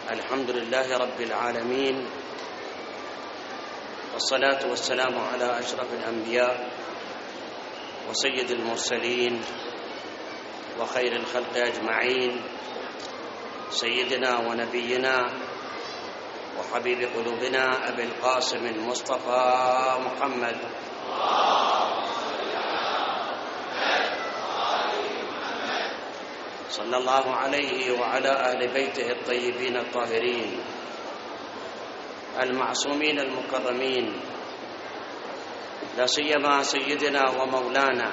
الحمد لله رب العالمين، والصلاة والسلام على أشرف الأنبياء وسيد المرسلين وخير الخلق أجمعين، سيدنا ونبينا وحبيب قلوبنا أبي القاسم المصطفى محمد صلى الله عليه وعلى أهل بيته الطيبين الطاهرين المعصومين المكرمين، لا سيما سيدنا ومولانا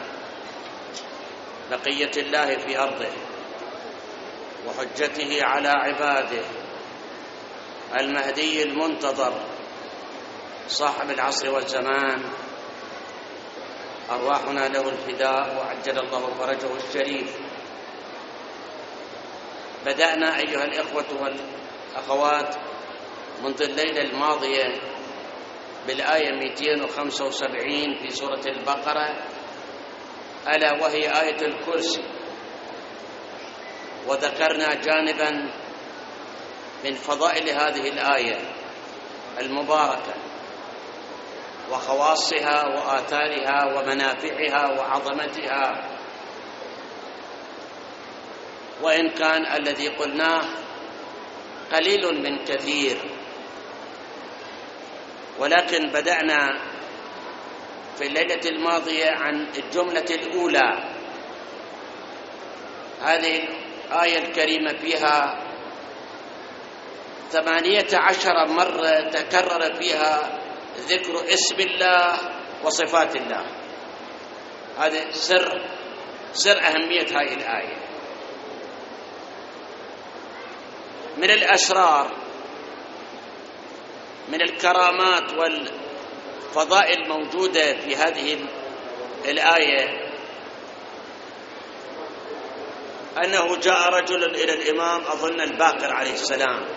بقية الله في أرضه وحجته على عباده المهدي المنتظر صاحب العصر والزمان، أرواحنا له الفداء وعجل الله فرجه الشريف. بدأنا أيها الإخوة والأخوات منذ الليلة الماضية بالآية 275 في سورة البقرة، ألا وهي آية الكرسي، وذكرنا جانبا من فضائل هذه الآية المباركة وخواصها وآثارها ومنافعها وعظمتها، وإن كان الذي قلناه قليل من كثير، ولكن بدأنا في الليلة الماضية عن الجملة الأولى. هذه الآية الكريمة فيها 18 مرة تكرر فيها ذكر اسم الله وصفات الله. هذا سر أهمية هذه الآية. من الأسرار، من الكرامات والفضائل الموجودة في هذه الآية أنه جاء رجل إلى الإمام أظن الباقر عليه السلام،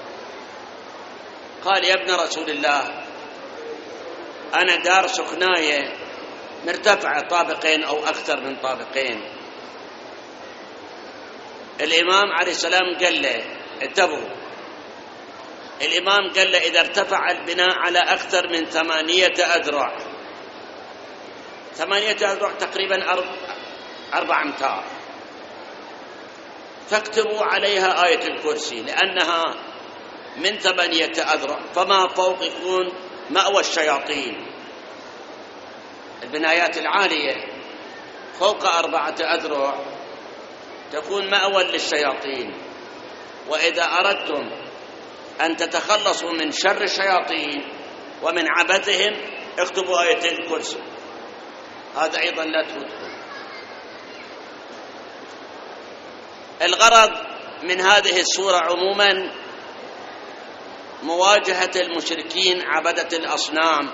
قال: يا ابن رسول الله، أنا دار سكناية مرتفعة طابقين أو أكثر من طابقين. الإمام عليه السلام قال له: انتبهوا، الإمام قال له: إذا ارتفع البناء على أكثر من 8 أذرع، 8 أذرع تقريبا 4 أمتار، فاكتبوا عليها آية الكرسي، لأنها من 8 أذرع فما فوق يكون مأوى الشياطين. البنايات العالية فوق 4 أذرع تكون مأوى للشياطين، وإذا أردتم أن تتخلصوا من شر الشياطين ومن عبثهم اكتبوا آية الكرسي. هذا أيضا لا تفوتكم. الغرض من هذه السورة عموما مواجهة المشركين عبدة الأصنام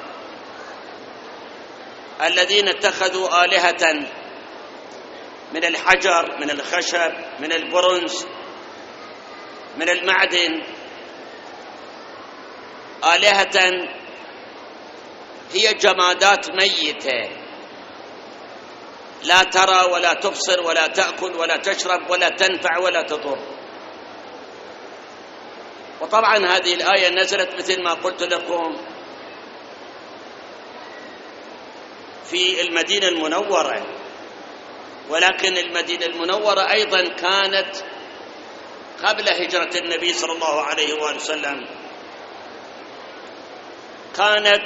الذين اتخذوا آلهة من الحجر، من الخشب، من البرونز، من المعدن، آلهة هي جمادات ميتة لا ترى ولا تبصر ولا تأكل ولا تشرب ولا تنفع ولا تضر. وطبعا هذه الآية نزلت مثل ما قلت لكم في المدينة المنورة، ولكن المدينة المنورة أيضا كانت قبل هجرة النبي صلى الله عليه وآله وسلم، كانت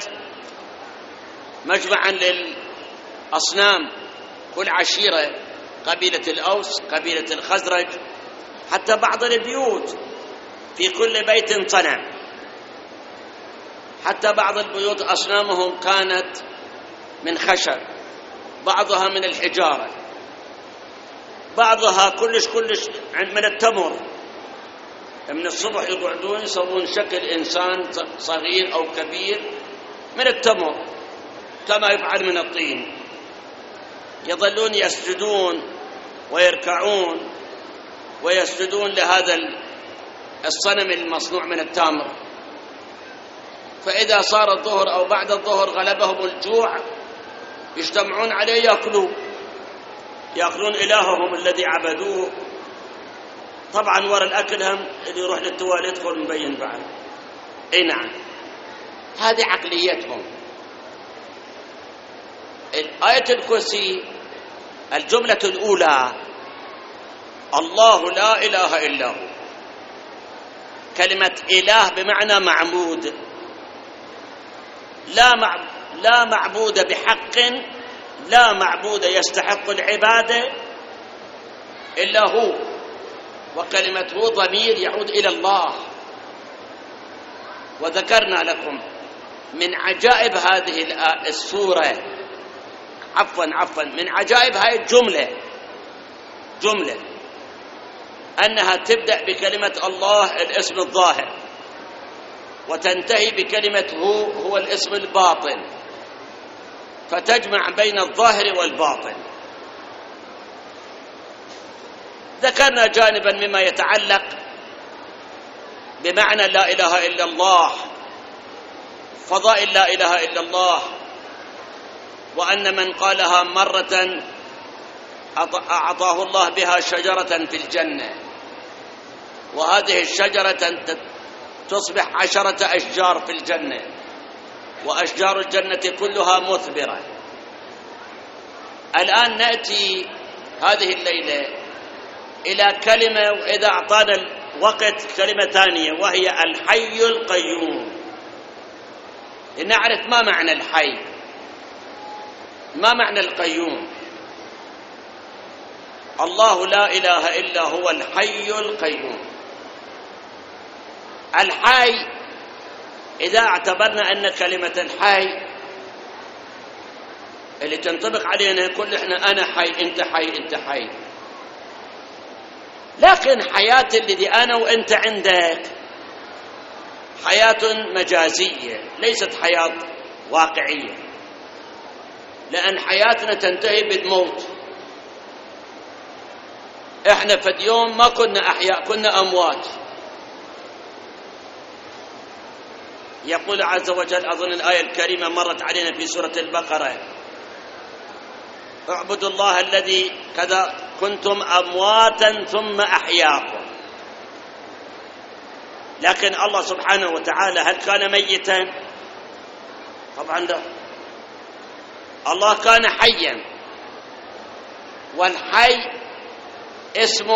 مجمعا للأصنام، كل عشيرة، قبيلة الأوس، قبيلة الخزرج، حتى بعض البيوت في كل بيت صنم، حتى بعض البيوت أصنامهم كانت من خشب، بعضها من الحجارة، بعضها كلش من التمر. من الصبح يقعدون يسوون شكل إنسان صغير أو كبير من التمر كما يفعل من الطين، يظلون يسجدون ويركعون ويسجدون لهذا الصنم المصنوع من التمر. فإذا صار الظهر أو بعد الظهر غلبهم الجوع يجتمعون عليه يأكلون إلههم الذي عبدوه طبعا ورا الأكل هم اللي يروح للتواليت يدخل مبين بعد. اي نعم، هذه عقليتهم. الآية الكرسي الجملة الأولى الله لا إله إلا هو، كلمة إله بمعنى معبود، لا معبود بحق، لا معبود يستحق العبادة إلا هو، وكلمة هو ضمير يعود إلى الله. وذكرنا لكم من عجائب هذه السورة، عفوا من عجائب هذه جملة أنها تبدأ بكلمة الله الاسم الظاهر، وتنتهي بكلمة هو الاسم الباطن، فتجمع بين الظاهر والباطن. ذكرنا جانبا مما يتعلق بمعنى لا إله إلا الله، فضائل لا إله إلا الله، وأن من قالها مرة أعطاه الله بها شجرة في الجنة، وهذه الشجرة تصبح 10 أشجار في الجنة، وأشجار الجنة كلها مثمرة. الآن نأتي هذه الليلة إلى كلمة، وإذا أعطانا الوقت كلمة ثانية، وهي الحي القيوم. لنعرف ما معنى الحي، ما معنى القيوم. الله لا إله إلا هو الحي القيوم. الحي إذا اعتبرنا أن كلمة الحي اللي تنطبق علينا كل إحنا أنا حي أنت حي أنت حي، لكن حياة الذي أنا وأنت عندك حياة مجازية، ليست حياة واقعية، لأن حياتنا تنتهي بالموت. إحنا في اليوم ما كنا أحياء، كنا أموات. يقول عز وجل، أظن الآية الكريمة مرت علينا في سورة البقرة، اعبدوا الله الذي كذا كنتم أمواتا ثم أحياكم. لكن الله سبحانه وتعالى هل كان ميتا؟ طبعا لا، الله كان حيا، والحي اسم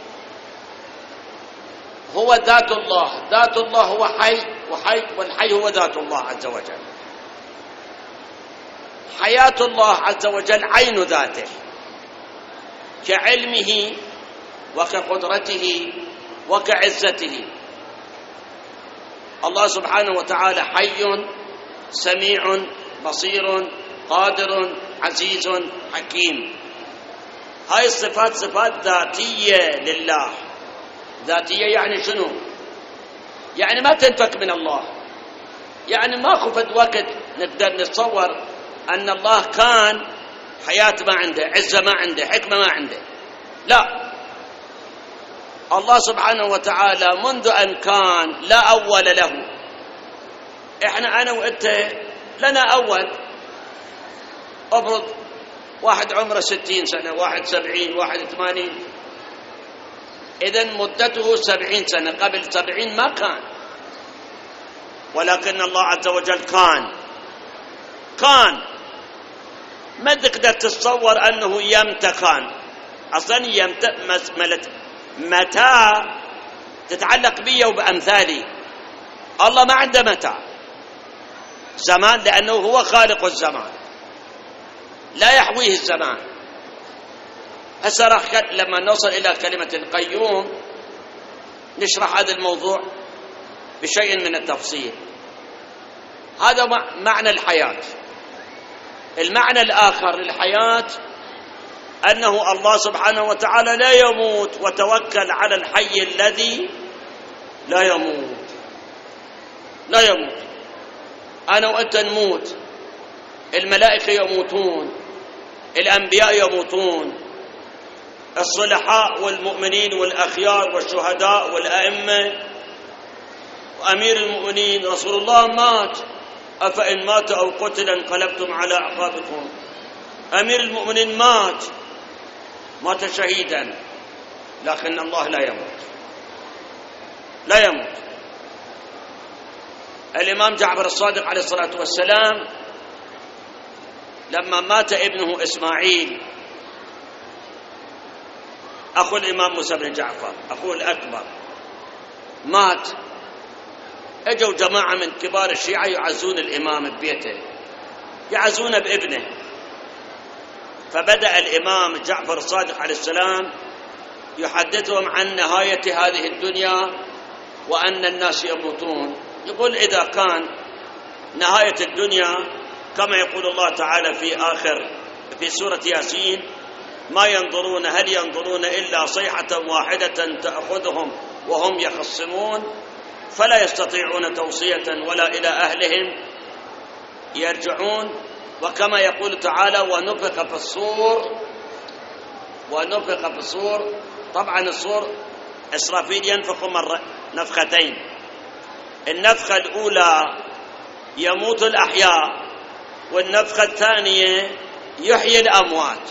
هو ذات الله، ذات الله هو حي، والحي هو ذات الله عز وجل. حياة الله عز وجل عين ذاته، كعلمه وكقدرته وكعزته. الله سبحانه وتعالى حي سميع بصير قادر عزيز حكيم. هاي الصفات صفات ذاتية لله. ذاتية يعني شنو؟ يعني ما تنفك من الله، يعني ما خفت وقت نقدر نتصور أن الله كان حياة ما عنده، عزة ما عنده، حكمة ما عنده. لا، الله سبحانه وتعالى منذ أن كان لا أول له. إحنا أنا وأنت لنا أول. أفرض واحد عمره 60 سنة، واحد 70، واحد 80، إذن مدته 70 سنة. قبل 70 ما كان، ولكن الله عز وجل كان ما تقدر تتصور أنه يمتى كان. أصلا يمتى متى تتعلق بي وبأمثالي. الله ما عنده متى زمان، لأنه هو خالق الزمان، لا يحويه الزمان. هسه راح لما نوصل إلى كلمة القيوم نشرح هذا الموضوع بشيء من التفصيل. هذا معنى الحياة. المعنى الآخر للحياة أنه الله سبحانه وتعالى لا يموت، وتوكل على الحي الذي لا يموت. لا يموت. أنا وأنت نموت، الملائكة يموتون، الأنبياء يموتون، الصلحاء والمؤمنين والأخيار والشهداء والأئمة، وأمير المؤمنين رسول الله مات، أفإن مات أو قتل انقلبتم على أعقابكم. أمير المؤمنين مات شهيدا، لكن الله لا يموت. لا يموت. الإمام جعفر الصادق عليه الصلاة والسلام لما مات ابنه إسماعيل أخو الإمام موسى بن جعفر أخوه الأكبر مات، اجوا جماعة من كبار الشيعة يعزون الإمام ببيته، يعزون بابنه. فبدأ الإمام جعفر الصادق عليه السلام يحدثهم عن نهاية هذه الدنيا وأن الناس يموتون. يقول إذا كان نهاية الدنيا كما يقول الله تعالى في سورة ياسين: ما ينظرون هل ينظرون إلا صيحة واحدة تأخذهم وهم يخصمون فلا يستطيعون توصية ولا إلى أهلهم يرجعون. وكما يقول تعالى: ونفخ في الصور. طبعا الصور إسرافيل ينفخ نفختين، النفخة الأولى يموت الأحياء، والنفخة الثانية يحيي الأموات.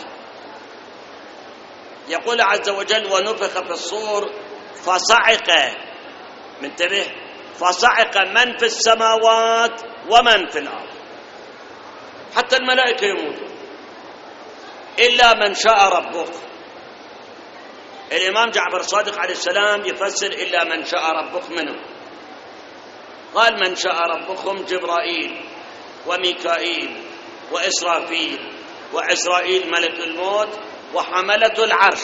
يقول عز وجل: ونفخ في الصور فصعق، منتبه، فصعق من في السماوات ومن في الأرض، حتى الملائكة يموتون إلا من شاء ربك. الإمام جعفر الصادق عليه السلام يفسر إلا من شاء ربك منه، قال: من شاء ربكم جبرائيل وميكائيل وإسرافيل وعزرائيل ملك الموت وحملة العرش.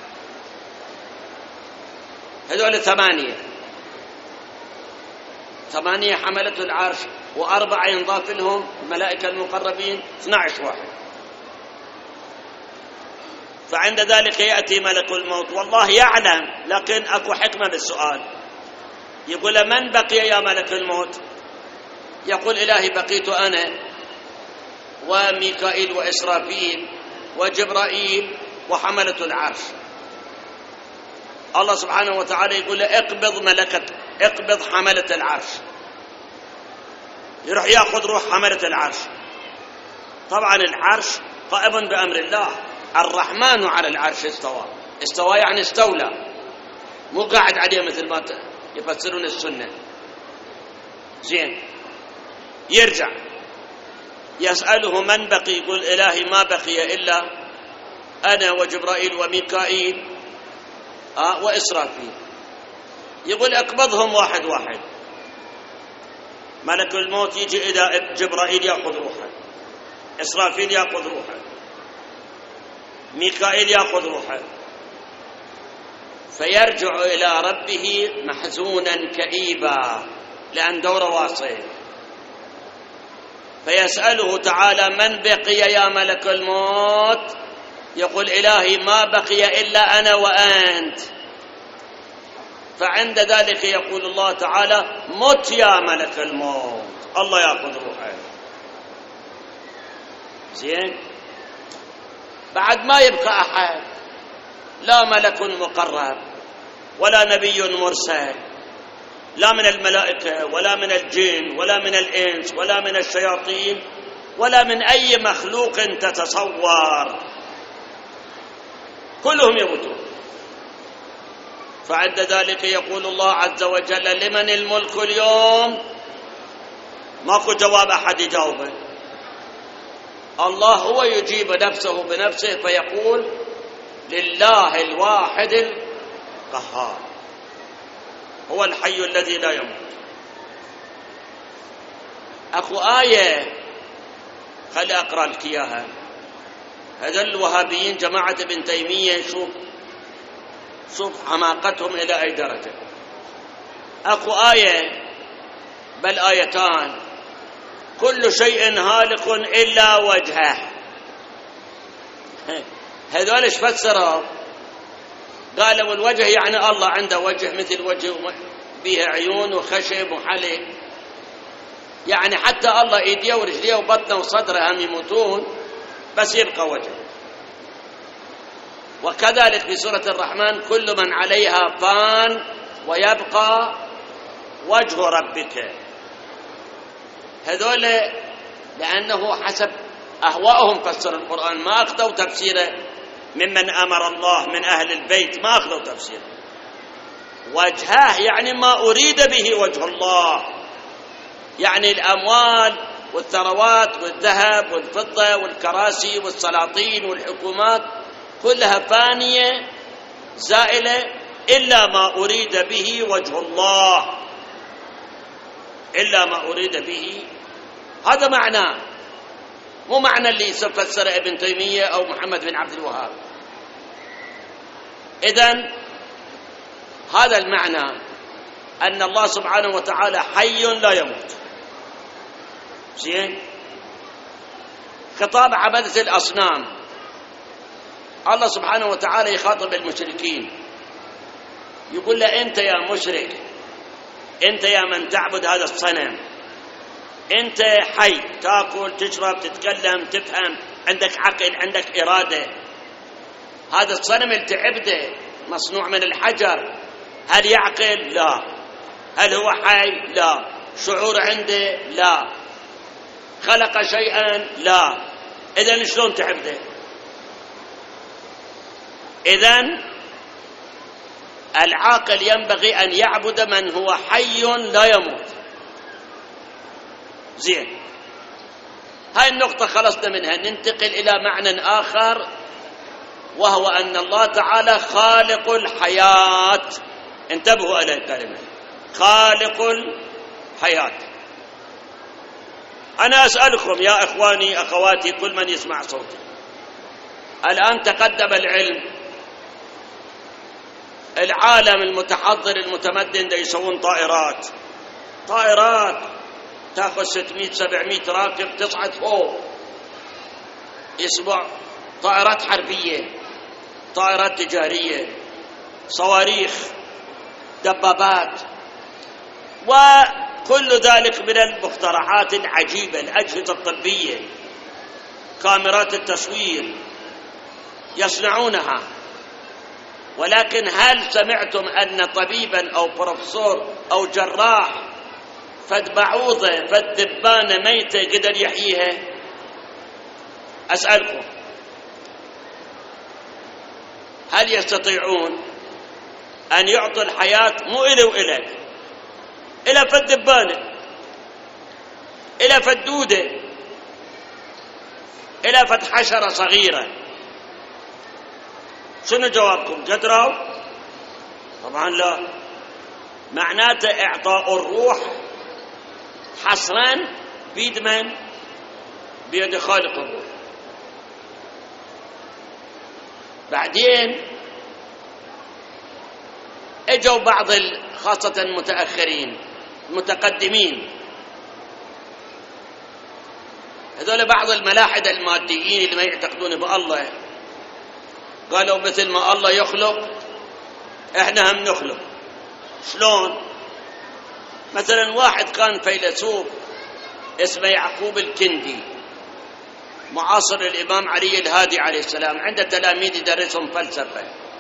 هذول 8 حملة العرش، و4 ينضاف لهم الملائكة المقربين، 12 واحد. فعند ذلك يأتي ملك الموت والله يعلم، لكن أكو حكمة بالسؤال. يقول: من بقي يا ملك الموت؟ يقول: إلهي بقيت أنا وميكائيل وإسرافيل وجبرائيل وحملة العرش. الله سبحانه وتعالى يقول: اقبض حملة العرش. يروح يأخذ روح حملة العرش. طبعا العرش قائم بأمر الله، الرحمن على العرش استوى يعني استولى، مو قاعد عليه مثل ما يفسرون السنة. زين، يرجع يسأله: من بقي؟ يقول: إلهي ما بقي إلا أنا وجبرائيل وميكائيل وإسرافيل. يقول: اقبضهم واحد واحد. ملك الموت يجي إذا جبرائيل يأخذ روحه، إسرافيل يأخذ روحه، ميكائيل يأخذ روحه، فيرجع إلى ربه محزونا كئيبا لأن دوره واصل. فيسأله تعالى: من بقي يا ملك الموت؟ يقول: إلهي ما بقي إلا أنا وأنت. فعند ذلك يقول الله تعالى: مت يا ملك الموت، الله يأخذ روحه. زين، بعد ما يبقى أحد، لا ملك مقرب ولا نبي مرسل، لا من الملائكة ولا من الجن ولا من الإنس ولا من الشياطين ولا من أي مخلوق تتصور، كلهم يموتون. فعند ذلك يقول الله عز وجل: لمن الملك اليوم؟ ماكو جواب أحد يجاوبه. الله هو يجيب نفسه بنفسه فيقول: لله الواحد القهار، هو الحي الذي لا يموت. أخو آية خلي أقرأ لك إياها. هذا الوهابيين جماعة ابن تيمية، شوف حماقتهم إلى أي درجة. أخو آية بل آيتان: كل شيء هالك إلا وجهه. هذول ايش فسروا؟ قالوا الوجه يعني الله عنده وجه مثل وجه به عيون وخشب وحلق، يعني حتى الله ايديه ورجليه وبطنه وصدره هم يموتون بس يبقى وجهه. وكذلك في سورة الرحمن: كل من عليها فان ويبقى وجه ربك. هذول لأنه حسب أهواءهم فسر القرآن، ما أخذوا تفسيره ممن أمر الله من أهل البيت، ما أخذوا تفسيره. وجهه يعني ما أريد به وجه الله، يعني الأموال والثروات والذهب والفضة والكراسي والسلاطين والحكومات كلها فانية زائلة إلا ما أريد به وجه الله، إلا ما أريد به. هذا معناه، مو معنى اللي فسر ابن تيمية أو محمد بن عبد الوهاب. إذن هذا المعنى أن الله سبحانه وتعالى حي لا يموت. زين. خطاب عبدة الأصنام، الله سبحانه وتعالى يخاطب المشركين يقول له أنت يا مشرك، أنت يا من تعبد هذا الصنم، أنت حي، تأكل تشرب تتكلم تفهم، عندك عقل عندك إرادة. هذا الصنم اللي تعبده مصنوع من الحجر، هل يعقل؟ لا. هل هو حي؟ لا. شعور عنده؟ لا. خلق شيئا؟ لا. إذن شلون تعبده؟ إذن العاقل ينبغي أن يعبد من هو حي لا يموت. زين، هاي النقطة خلصنا منها. ننتقل إلى معنى آخر، وهو أن الله تعالى خالق الحياة. انتبهوا إلى الكلمة خالق الحياة. أنا أسألكم يا إخواني أخواتي كل من يسمع صوتي، الآن تقدم العلم، العالم المتحضر المتمدن دا يسوون طائرات تأخذ 600-700 راكب تصعد فوق، يسمع طائرات حربية، طائرات تجارية، صواريخ، دبابات، وكل ذلك من المخترعات العجيبة، الأجهزة الطبية، كاميرات التصوير يصنعونها. ولكن هل سمعتم أن طبيبا أو بروفيسور أو جراح فد بعوضة فد دبانة ميتة قدر يحييها؟ أسألكم، هل يستطيعون أن يعطوا الحياة مو إلي وإلك، إلى فد دبانة، إلى فد دودة، إلى فد حشرة صغيرة؟ شنو جوابكم؟ قدروا؟ طبعا لا. معناته إعطاء الروح حصرا بيد من؟ بيد خالق الروح. بعدين اجوا بعض خاصة المتأخرين المتقدمين، هذول بعض الملاحدة الماديين اللي ما يعتقدون بالله، قالوا مثل ما الله يخلق احنا هم نخلق. شلون؟ مثلا واحد كان فيلسوف اسمه يعقوب الكندي، معاصر الإمام علي الهادي عليه السلام، عنده تلاميذ يدرسهم فلسفة،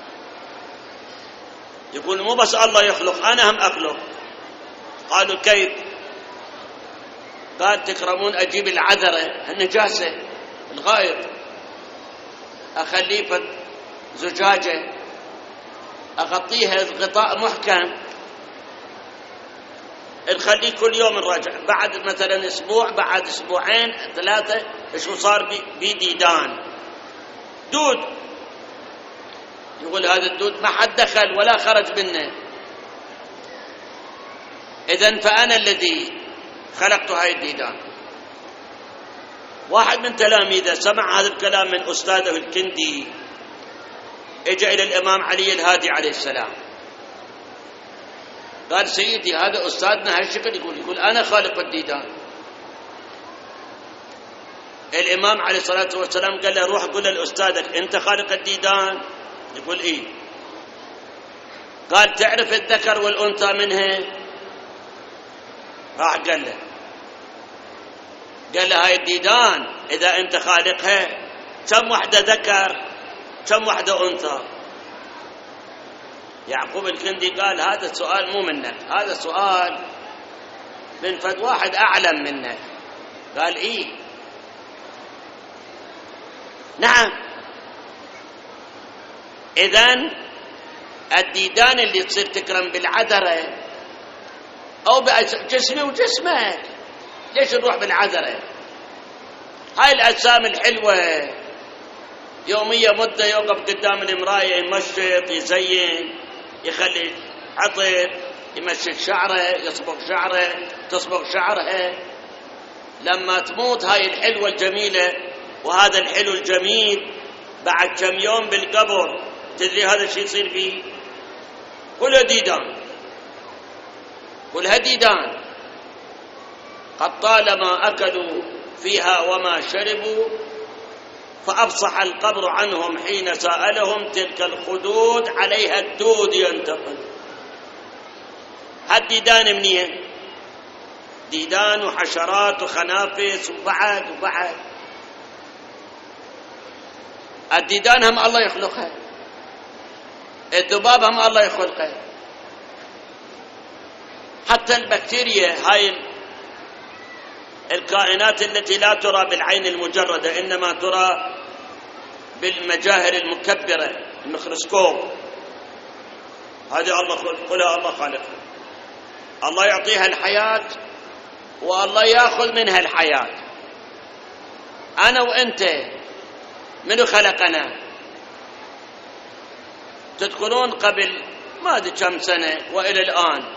يقول مو بس الله يخلق أنا هم أخلق. قالوا كيف؟ قال تكرمون أجيب العذرة النجاسة الغائط، أخليه زجاجة أغطيها غطاء محكم، نخليه كل يوم نراجع، بعد مثلا أسبوع بعد أسبوعين 3 شو صار بيديدان دود. يقول هذا الدود ما حد دخل ولا خرج منه، إذن فأنا الذي خلقت هاي الديدان. واحد من تلاميذه سمع هذا الكلام من أستاذه الكندي، اجى إلى الإمام علي الهادي عليه السلام، قال سيدي هذا أستاذنا هالشكل يقول أنا خالق الديدان. الإمام عليه الصلاة والسلام قال له روح قل لأستاذك أنت خالق الديدان؟ يقول إيه. قال تعرف الذكر والأنثى منها؟ راح قال له هاي الديدان إذا أنت خالقها كم وحدة ذكر كم وحدة أنثى؟ يعقوب الكندي قال هذا السؤال مو منك، هذا سؤال من فد واحد أعلم منك. قال إيه نعم. إذن الديدان اللي تصير تكرم بالعذرة أو جسمي وجسمك، ليش نروح بالعذرة؟ هاي الأجسام الحلوة يومية مدة يوقف قدام المراية يمشط يزين يخلي عطر يمشط شعره يصبغ شعره تصبغ شعرها. لما تموت هاي الحلوة الجميلة وهذا الحلو الجميل بعد كم يوم بالقبر، تدري هذا الشيء يصير فيه؟ كلها ديدان، كلها ديدان، قد طالما أكلوا فيها وما شربوا فأفصح القبر عنهم حين سألهم تلك الخدود عليها الدود ينتقل. هالديدان منين؟ ديدان وحشرات وخنافس وبعد. الديدان هم الله يخلقها، الذباب هم الله يخلقها، حتى البكتيريا هاي الكائنات التي لا ترى بالعين المجردة إنما ترى بالمجاهر المكبرة الميكروسكوب، هذه الله خلقها، الله خالقها، الله يعطيها الحياة والله يأخذ منها الحياة. أنا وأنت منو خلقنا؟ تذكرون قبل ما أدري كم سنة وإلى الآن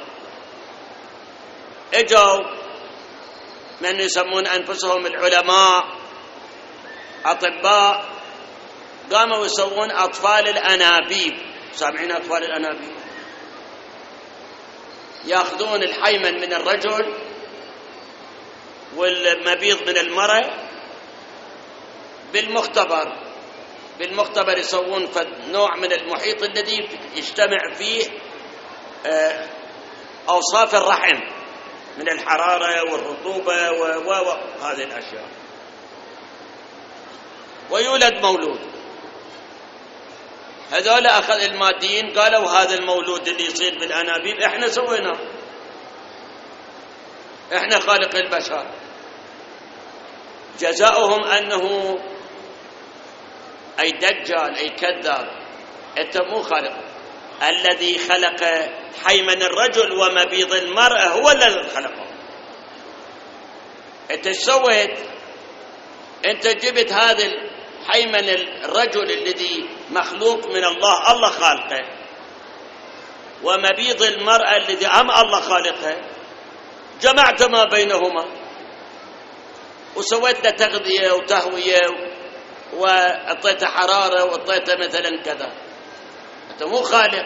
اجوا من يسمون أنفسهم العلماء أطباء، قاموا يسوون أطفال الأنابيب. سامعين أطفال الأنابيب؟ يأخذون الحيمن من الرجل والمبيض من المرأة بالمختبر يسوون نوع من المحيط الذي يجتمع فيه أوصاف الرحم من الحرارة والرطوبة وهذه الأشياء، ويولد مولود. هذول أخذ الماديين قالوا هذا المولود اللي يصير بالأنابيب إحنا سويناه، إحنا خالق البشر. جزاؤهم أنه أي دجال أي كذاب، أنت مو خالق. الذي خلق حيمن الرجل ومبيض المرأة هو الذي خلقه. أنت ايش سويت؟ أنت جبت هذا الحيمن الرجل الذي مخلوق من الله، الله خالقه، ومبيض المرأة الذي الله خالقها، جمعت ما بينهما وسويت له تغذية وتهوية وأعطيته حرارة وأعطيته مثلا كذا. أنت مو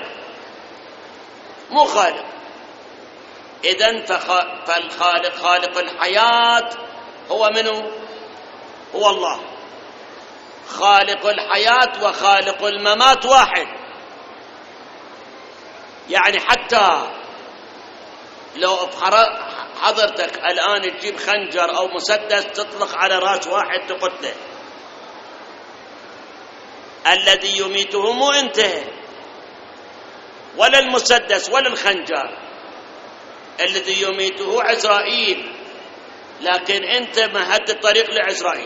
خالق. إذن فالخالق خالق الحياة هو منه؟ هو الله. خالق الحياة وخالق الممات واحد. يعني حتى لو حضرتك الآن تجيب خنجر أو مسدس تطلق على رأس واحد تقتله، الذي يميته مو أنت ولا المسدس ولا الخنجر، الذي يميته عزرائيل، لكن أنت مهدت الطريق لعزرائيل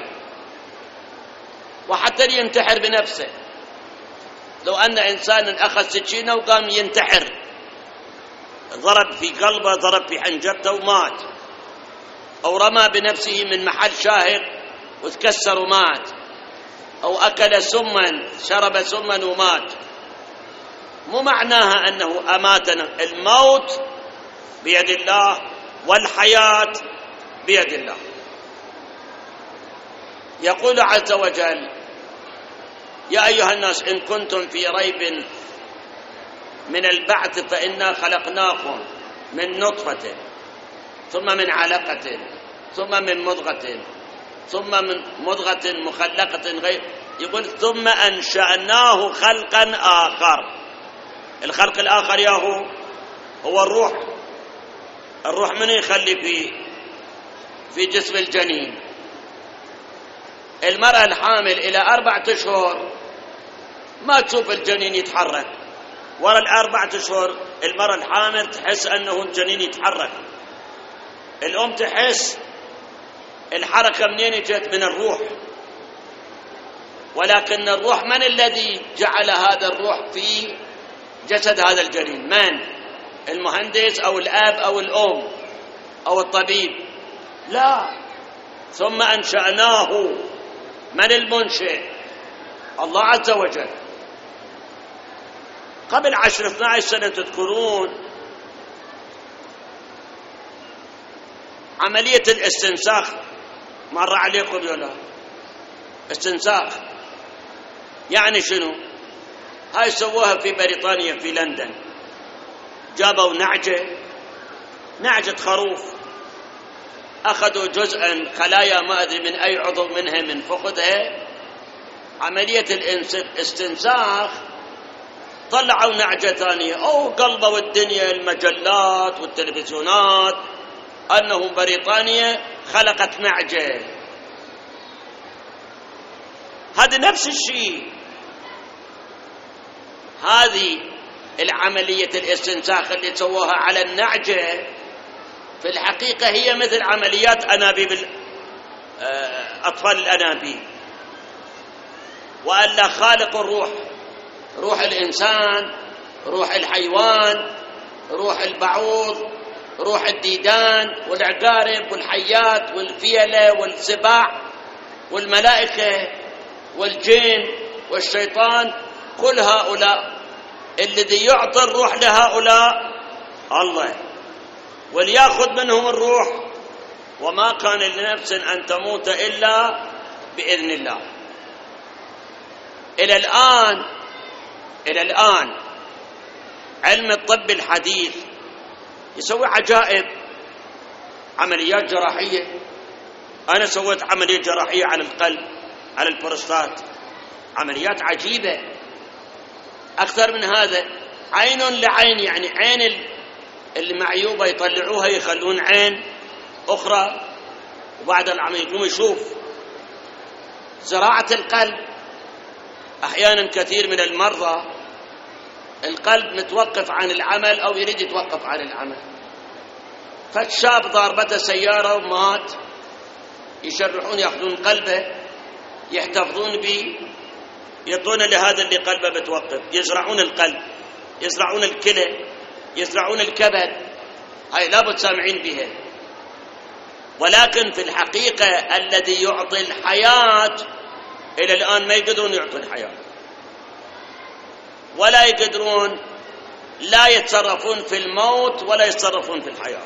وحتى ينتحر بنفسه. لو أن إنسان أخذ سكينة وقام ينتحر، ضرب في قلبه ضرب في حنجرته ومات، أو رمى بنفسه من محل شاهق وتكسر ومات، أو أكل سما شرب سما ومات، مو معناها أنه أماتنا. الموت بيد الله والحياة بيد الله. يقول عز وجل: يا أيها الناس إن كنتم في ريب من البعث فإنا خلقناكم من نطفة ثم من علقة ثم من مضغة ثم من مضغة مخلقة غير، يقول ثم أنشأناه خلقا آخر. الخلق الآخر ياهو هو الروح. الروح من يخلي في جسم الجنين. المرأة الحامل إلى 4 أشهر ما تشوف الجنين يتحرك، ورا 4 أشهر المرأة الحامل تحس أنه الجنين يتحرك. الأم تحس الحركة منين جت؟ من الروح. ولكن الروح من الذي جعل هذا الروح في جسد هذا الجنين؟ من؟ المهندس أو الأب أو الأم أو الطبيب؟ لا. ثم أنشأناه. من المنشئ؟ الله عز وجل. قبل 10-12 سنة تذكرون عملية الاستنساخ؟ مر عليكم ولا؟ استنساخ يعني شنو؟ هاي سووها في بريطانيا في لندن. جابوا نعجة خروف، أخذوا جزءا خلايا ما أدري من أي عضو منها من فخذها، عملية الاستنساخ، طلعوا نعجة ثانية. قلبوا الدنيا، المجلات والتلفزيونات، أنه بريطانيا خلقت نعجة. هذا نفس الشيء. هذه العملية الاستنساخ اللي سووها على النعجة في الحقيقة هي مثل عمليات أنابيب أطفال الأنابيب. وألا خالق الروح، روح الإنسان، روح الحيوان، روح البعوض، روح الديدان والعقارب والحيات والفيلة والسباع والملائكة والجن والشيطان، كل هؤلاء الذي يعطي الروح لهؤلاء الله، وليأخذ منهم الروح. وما كان لنفس أن تموت إلا بإذن الله. إلى الآن علم الطب الحديث يسوي عجائب، عمليات جراحية. أنا سويت عملية جراحية على القلب، على البروستات، عمليات عجيبة. أكثر من هذا، عين لعين، يعني عين المعيوبة يطلعوها يخلون عين أخرى، وبعد العملية يقوم يشوف. زراعة القلب، أحيانا كثير من المرضى القلب متوقف عن العمل أو يريد يتوقف عن العمل، فالشاب ضاربته سيارة ومات، يشرحون يأخذون قلبه يحتفظون به، يعطون لهذا اللي قلبه متوقف، يزرعون القلب، يزرعون الكلى، يزرعون الكبد. هاي لابد سامعين بها. ولكن في الحقيقة الذي يعطي الحياة إلى الآن ما يقدرون يعطوا الحياة، ولا يقدرون، لا يتصرفون في الموت ولا يتصرفون في الحياة.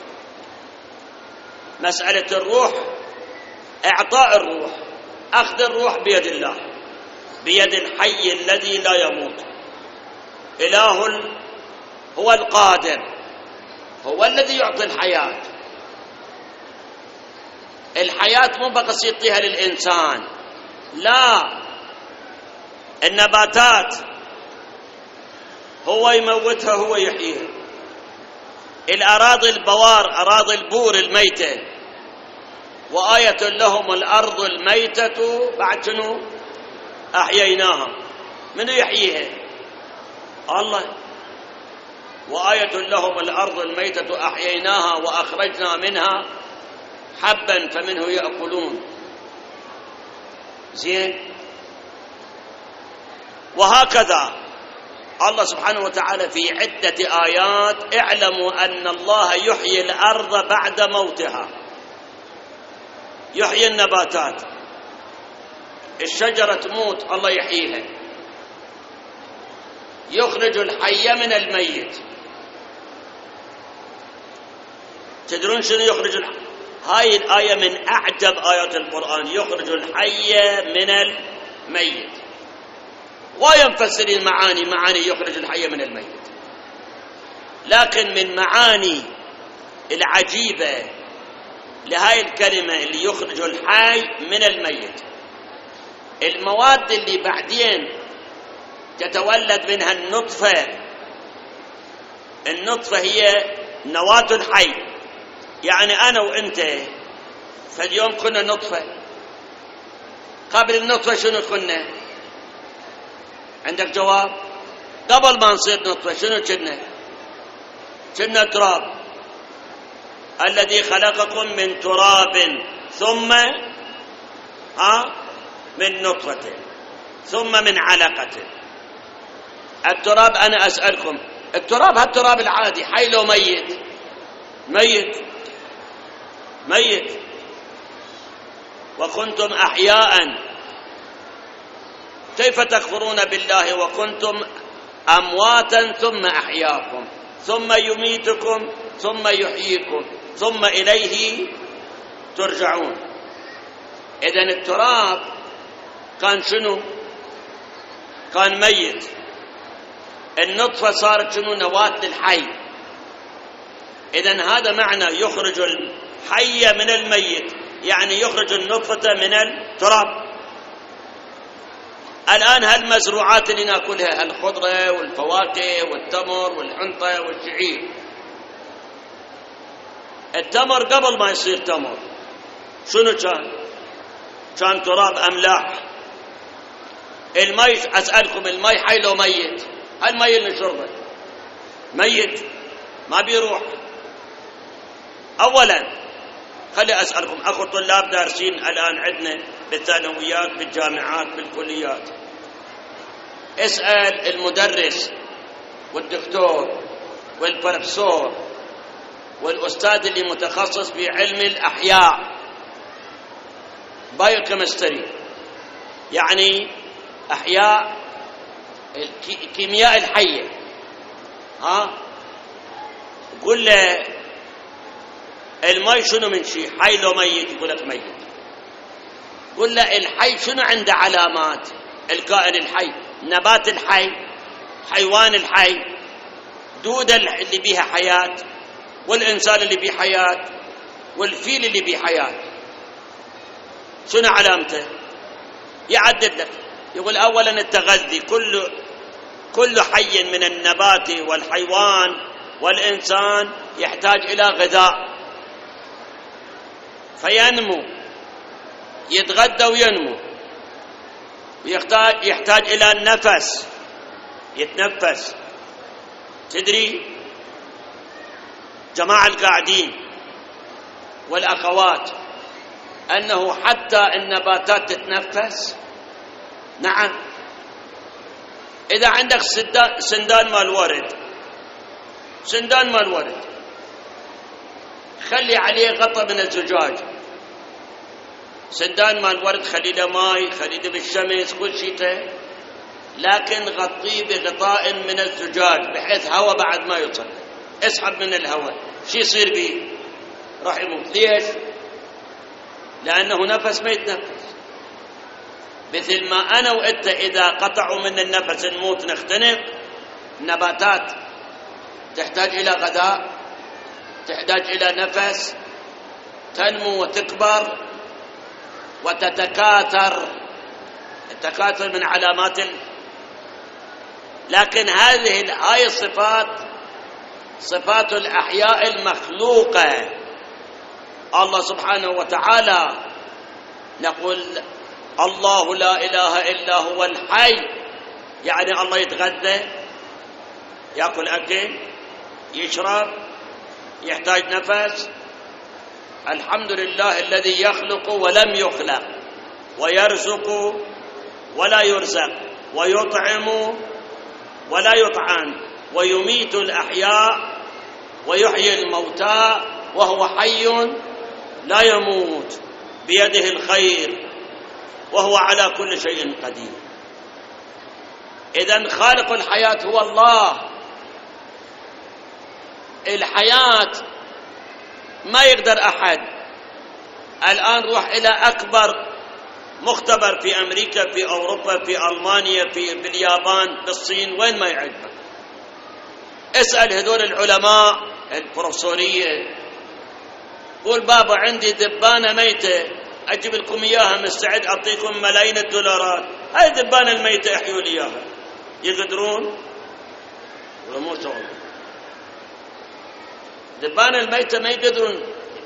مسألة الروح، إعطاء الروح، أخذ الروح بيد الله، بيد الحي الذي لا يموت. إله هو القادر، هو الذي يعطي الحياة. الحياة مو بقى يعطيها للإنسان، لا، النباتات هو يموتها، هو يحييها. الأراضي البوار، أراضي البور الميتة، وآية لهم الأرض الميتة بعد شنو؟ أحييناها. من يحييها؟ الله. وآية لهم الأرض الميتة أحييناها وأخرجنا منها حبا فمنه يأكلون. زين. وهكذا الله سبحانه وتعالى في عدة آيات اعلموا أن الله يحيي الأرض بعد موتها، يحيي النباتات، الشجرة تموت الله يحييها، يخرج الحي من الميت. تدرون شنو يخرج الحي؟ هاي الآية من أعجب آيات القرآن، يخرج الحي من الميت. وينفسرين معاني يخرج الحي من الميت، لكن من معاني العجيبة لهاي الكلمة اللي يخرج الحي من الميت، المواد اللي بعدين تتولد منها النطفة. النطفة هي نواة الحي، يعني أنا وإنت فاليوم كنا نطفة، قبل النطفة شنو كنا؟ عندك جواب؟ قبل ما نصير نطفة شنو كنا تراب. الذي خلقكم من تراب ثم من نطفة ثم من علقة. التراب، أنا أسألكم، التراب هالتراب العادي حي لو ميت؟ ميت، ميت. وكنتم أحياء كيف تكفرون بالله وكنتم أمواتا ثم أحياكم ثم يميتكم ثم يحييكم ثم إليه ترجعون. إذن التراب كان شنو؟ كان ميت. النطفة صارت شنو؟ نواة للحي. إذن هذا معنى يخرج الحي من الميت، يعني يخرج النطفة من التراب. الآن هالمزروعات اللي ناكلها، الخضرة والفواكه والتمر والحنطة والشعير، التمر قبل ما يصير تمر شنو كان تراب أملاح. المي أسألكم، المي حي لو ميت؟ المي اللي نشربه ميت ما بيروح. أولا خلي أسألكم، أخو طلاب دارسين الآن عندنا بالثانويات بالجامعات بالكليات، اسأل المدرس والدكتور والبروفيسور والأستاذ اللي متخصص في علم الأحياء، بايوكيمستري، يعني أحياء الكيمياء الحية، قل له المي شنو من شيء؟ حي لو ميت؟ يقول لك ميت. قل له الحي شنو عنده علامات؟ الكائن الحي، نبات الحي، حيوان الحي، دودة اللي بيها حياة، والإنسان اللي بيه حياة، والفيل اللي بيه حياة، شنو علامته؟ يعدد لك. يقول أولا التغذي، كل حي من النبات والحيوان والإنسان يحتاج إلى غذاء فينمو، يتغذى وينمو، يحتاج إلى النفس، يتنفس. تدري جماعة القاعدين والأخوات أنه حتى النباتات تتنفس؟ نعم. إذا عندك سندان مال ورد، سندان مال ورد، خلي عليه غطاء من الزجاج، سندان مال ورد خلي له ماي، خلي له بالشمس، كل شيء، لكن غطيه بغطاء من الزجاج بحيث هواء بعد ما يوصل، اسحب من الهواء، شو يصير به؟ راح يموت. ليش؟ لأنه نفس ما يتنفس. مثل ما أنا وإنت إذا قطعوا من النفس نموت نختنق. النباتات تحتاج إلى غذاء، تحتاج إلى نفس، تنمو وتكبر وتتكاثر. التكاثر من علامات لكن هاي الصفات صفات الأحياء المخلوقة. الله سبحانه وتعالى نقول الله لا إله إلا هو الحي، يعني الله يتغذى، يأكل أكل، يشرب، يحتاج نفس. الحمد لله الذي يخلق ولم يخلق، ويرزق ولا يرزق، ويطعم ولا يطعم، ويميت الأحياء ويحيي الموتى وهو حي لا يموت، بيده الخير وهو على كل شيء قدير. إذن خالق الحياة هو الله. الحياة ما يقدر أحد. الآن روح إلى أكبر مختبر في أمريكا، في أوروبا، في ألمانيا، باليابان، بالصين، وين ما يعجبك، اسأل هذول العلماء البروفيسورية، قول بابا عندي ذبانة ميتة أجيب لكم إياها، مستعد أعطيكم ملايين الدولارات، هاي الذبانة الميتة أحيوا لي إياها. يقدرون؟ ولا مو شغل؟ الذبانة الميتة ما يقدرون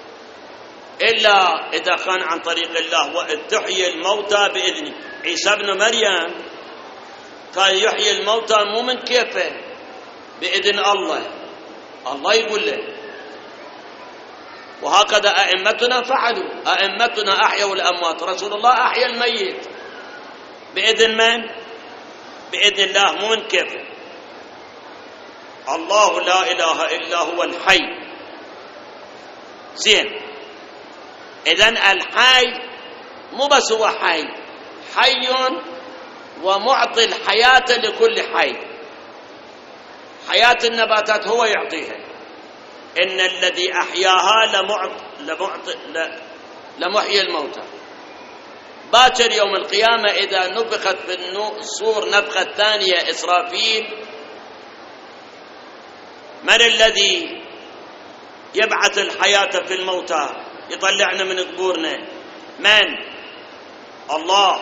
إلا إذا كان عن طريق الله. وإذ تحيي الموتى بإذنه. عيسى ابن مريم كان يحيي الموتى مو من كيفه، بإذن الله، الله يقول له. وهكذا أئمتنا فعلوا، أئمتنا أحيوا الأموات، رسول الله أحيا الميت بإذن من؟ بإذن الله، مو من كيفه. الله لا إله إلا هو الحي. زين، إذن الحي مو بس هو حي، حي ومعطي الحياة لكل حي. حياة النباتات هو يعطيها. إن الذي أحياها لمحيي الموتى. باكر يوم القيامة إذا نفخت في الصور نفخة ثانية إسرافيل، من الذي يبعث الحياة في الموتى يطلعنا من قبورنا؟ من؟ الله.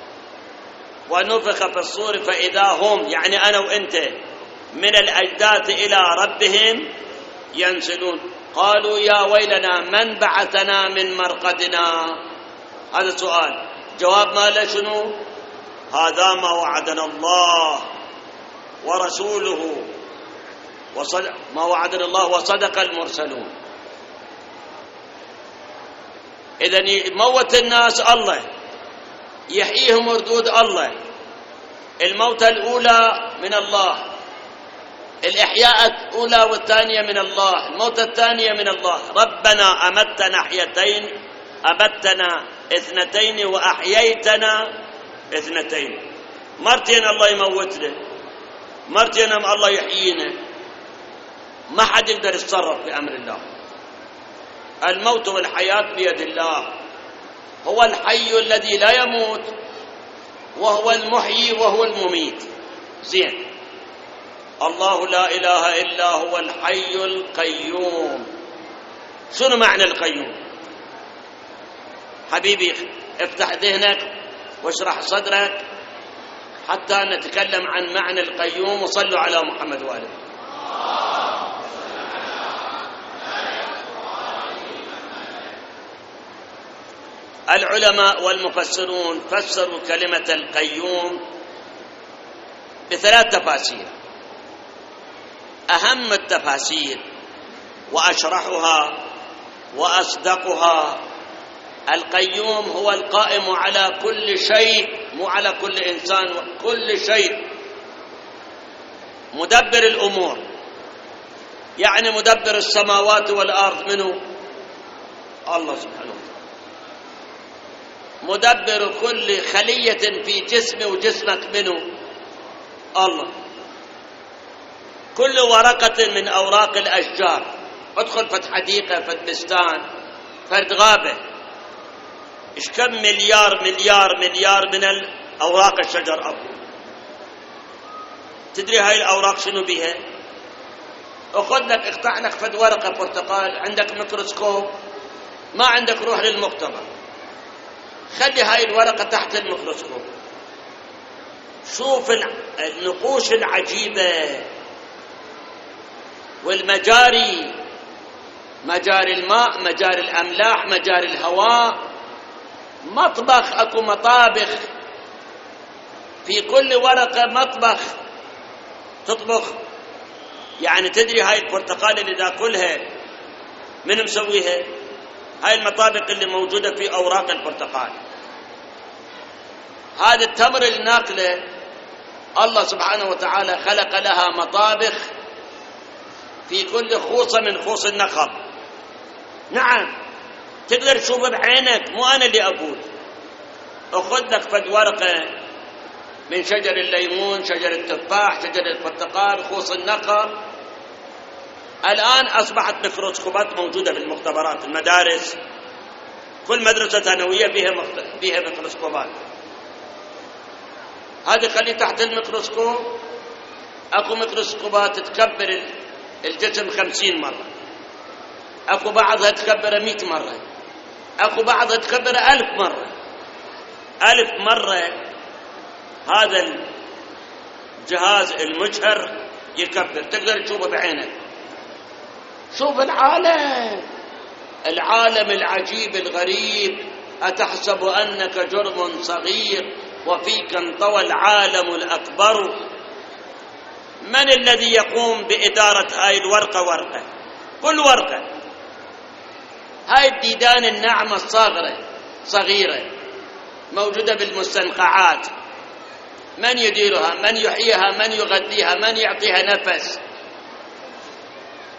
ونفخ في الصور فإذا هم، يعني أنا وإنت، من الأجداث إلى ربهم ينسلون. قالوا يا ويلنا من بعثنا من مرقدنا. هذا سؤال، جواب ماله شنو؟ هذا ما وعدنا الله ورسوله، ما وعدنا الله وصدق المرسلون. إذن يموت الناس الله، يحييهم ردود الله. الموتى الأولى من الله، الإحياء الأولى والثانية من الله، الموتى الثانية من الله. ربنا أمتنا حيتين، أمتنا اثنتين وأحييتنا اثنتين. مرتين الله يموتنا، مرتين الله يحيينا. ما حد يقدر يتصرف بأمر الله. الموت والحياة بيد الله. هو الحي الذي لا يموت، وهو المحيي وهو المميت. زين، الله لا إله إلا هو الحي القيوم. شنو معنى القيوم؟ حبيبي افتح ذهنك واشرح صدرك حتى نتكلم عن معنى القيوم. وصلوا على محمد وآله. العلماء والمفسرون فسروا كلمة القيوم بثلاث تفاسير. أهم التفاسير وأشرحها وأصدقها: القيوم هو القائم على كل شيء، مو على كل إنسان، كل شيء. مدبر الأمور، يعني مدبر السماوات والأرض منه الله سبحانه وتعالى. مدبر كل خلية في جسمي وجسمك منه الله. كل ورقة من أوراق الأشجار، ادخل فد حديقة، فد بستان، فد غابة، إيش كم مليار مليار مليار من أوراق الشجر أبو. تدري هاي الأوراق شنو بيها؟ أخذ لك، اقطع لك فد ورقة برتقال، عندك ميكروسكوب، ما عندك، روح للمختبر، خلي هاي الورقة تحت الميكروسكوب، شوف النقوش العجيبة والمجاري، مجاري الماء، مجاري الأملاح، مجاري الهواء، مطبخ، أكو مطابخ في كل ورقة، مطبخ تطبخ. يعني تدري هاي البرتقال اللي ناكلها من مسويها؟ هاي المطابخ اللي موجودة في أوراق البرتقال. هذا التمر اللي ناكله الله سبحانه وتعالى خلق لها مطابخ في كل خوصة من خوص النخل. نعم، تقدر تشوفه بعينك، مو أنا اللي أقول. أخذ لك فد ورقة من شجر الليمون، شجر التفاح، شجر البرتقال، خوص النخل. الآن أصبحت ميكروسكوبات موجودة في المختبرات، المدارس، كل مدرسة ثانوية فيها ميكروسكوبات. هذه خلي تحت الميكروسكوب. أكو ميكروسكوبات تكبر الجسم 50 مرة، أكو بعضها تكبر 100 مرة، أكو بعضها تكبر 1000 مرة. 1000 مرة هذا الجهاز المجهر يكبر، تقدر تشوفه بعينك. شوف العالم العجيب الغريب. أتحسب أنك جرم صغير وفيك انطوى العالم الأكبر. من الذي يقوم بإدارة هاي الورقة ورقة؟ كل ورقة. هاي الديدان الناعمة صغيرة موجودة بالمستنقعات، من يديرها؟ من يحييها؟ من يغذيها؟ من يعطيها نفس؟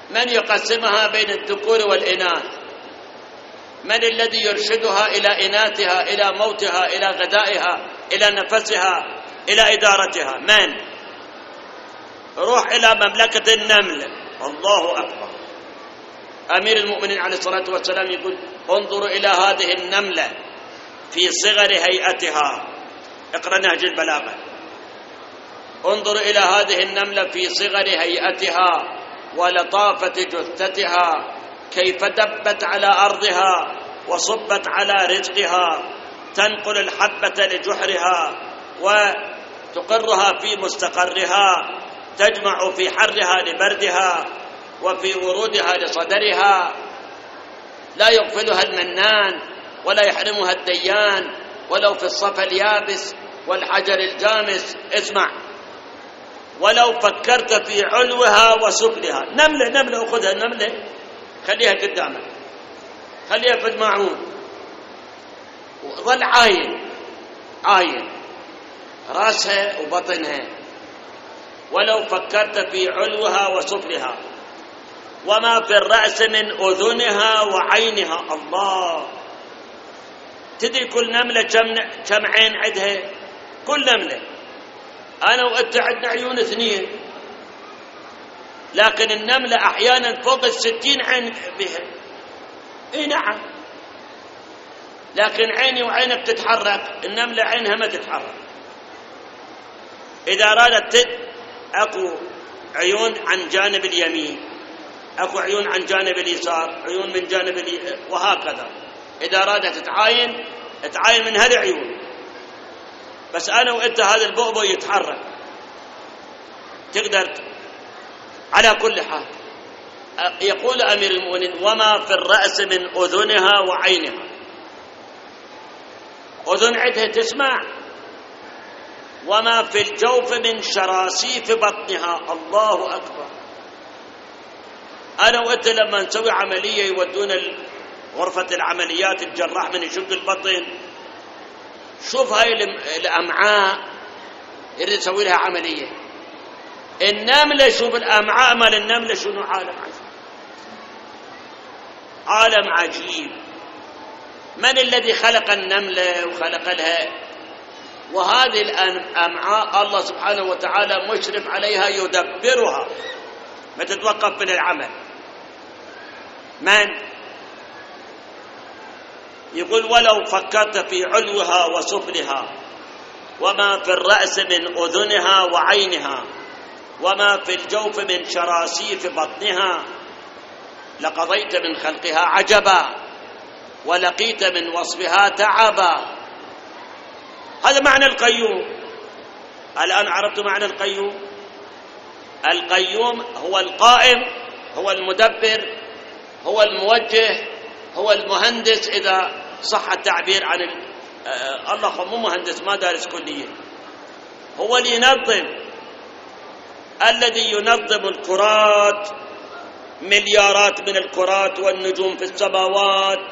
من يقسمها بين الذكور والإناث؟ من الذي يرشدها إلى إناثها، إلى موتها، إلى غذائها، إلى نفسها، إلى إدارتها؟ من؟ روح إلى مملكة النمل. الله أكبر. أمير المؤمنين عليه الصلاة والسلام يقول: انظروا إلى هذه النملة في صغر هيئتها. اقرأ نهج البلاغة. انظروا إلى هذه النملة في صغر هيئتها ولطافة جثتها، كيف دبت على أرضها وصبت على رزقها، تنقل الحبة لجحرها وتقرها في مستقرها، تجمع في حرها لبردها وفي ورودها لصدرها، لا يغفلها المنان ولا يحرمها الديان ولو في الصفا اليابس والحجر الجامس. اسمع: ولو فكرت في علوها وسفلها. نملة أخذها، نملة خليها قدامك، خليها في الماعون، وظل عاين راسها وبطنها. ولو فكرت في علوها وسفلها وما في الرأس من أذنها وعينها. الله. تدري كل نملة كم عين عندها؟ كل نملة. أنا وأنت عندنا عيون 2، لكن النملة أحيانا فوق 60 عين بها. إيه نعم، لكن عيني وعينك تتحرك، النملة عينها ما تتحرك. إذا أرادت أكو عيون عن جانب اليمين، أكو عيون عن جانب اليسار، عيون من جانب وهكذا. إذا أرادت تعاين من هالعيون. بس أنا وإنت هذا البؤبؤ يتحرك، تقدر. على كل حال يقول أمير المؤمنين: وما في الرأس من أذنها وعينها. أذن عندها تسمع. وما في الجوف من شراسيف بطنها. الله أكبر. أنا وإنت لما نسوي عملية يودون غرفة العمليات، الجراح من يشق البطن، شوف هاي الأمعاء اللي يسوي لها عملية. النملة شوف الأمعاء مال النملة شنو. عالم عجيب. من الذي خلق النملة وخلق لها؟ وهذه الأمعاء الله سبحانه وتعالى مشرف عليها يدبرها، ما تتوقف من العمل. من يقول: ولو فكرت في علوها وسفلها وما في الرأس من أذنها وعينها وما في الجوف من شراسيف بطنها لقضيت من خلقها عجبا ولقيت من وصفها تعبا. هذا معنى القيوم. الآن عرفت معنى القيوم. القيوم هو القائم، هو المدبر، هو الموجه، هو المهندس، إذا صح التعبير عن الله. مو مهندس، ما دارس كلية، هو اللي ينظم، الذي ينظم الكرات، مليارات من الكرات والنجوم في السماوات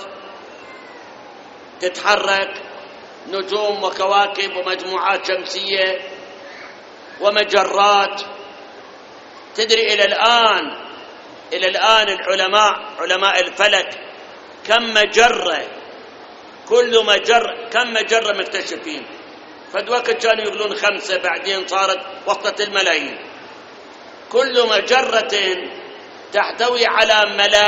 تتحرك، نجوم وكواكب ومجموعات شمسية ومجرات. تدري إلى الآن علماء الفلك كم مجرة، كل مجرة كم مجرة مكتشفين. فدوك كانوا يقولون 5، بعدين صارت وصلت الملايين. كل مجرة تحتوي على